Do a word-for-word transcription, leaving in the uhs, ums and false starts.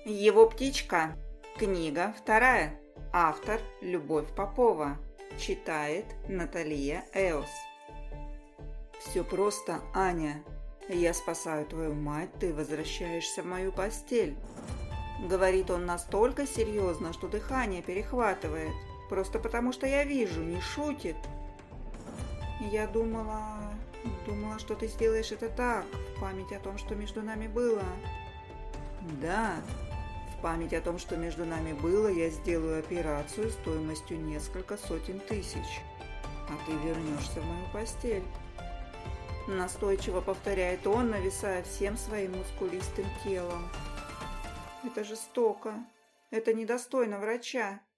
Его птичка. Книга вторая. Автор Любовь Попова. Читает Наталья Эос. Все просто, Аня. Я спасаю твою мать, ты возвращаешься в мою постель. Говорит он настолько серьезно, что дыхание перехватывает. Просто потому, что я вижу, не шутит. Я думала... Думала, что ты сделаешь это так, в память о том, что между нами было. Да, в память о том, что между нами было, я сделаю операцию стоимостью несколько сотен тысяч. А ты вернешься в мою постель. Настойчиво повторяет он, нависая всем своим мускулистым телом. Это жестоко. Это недостойно врача.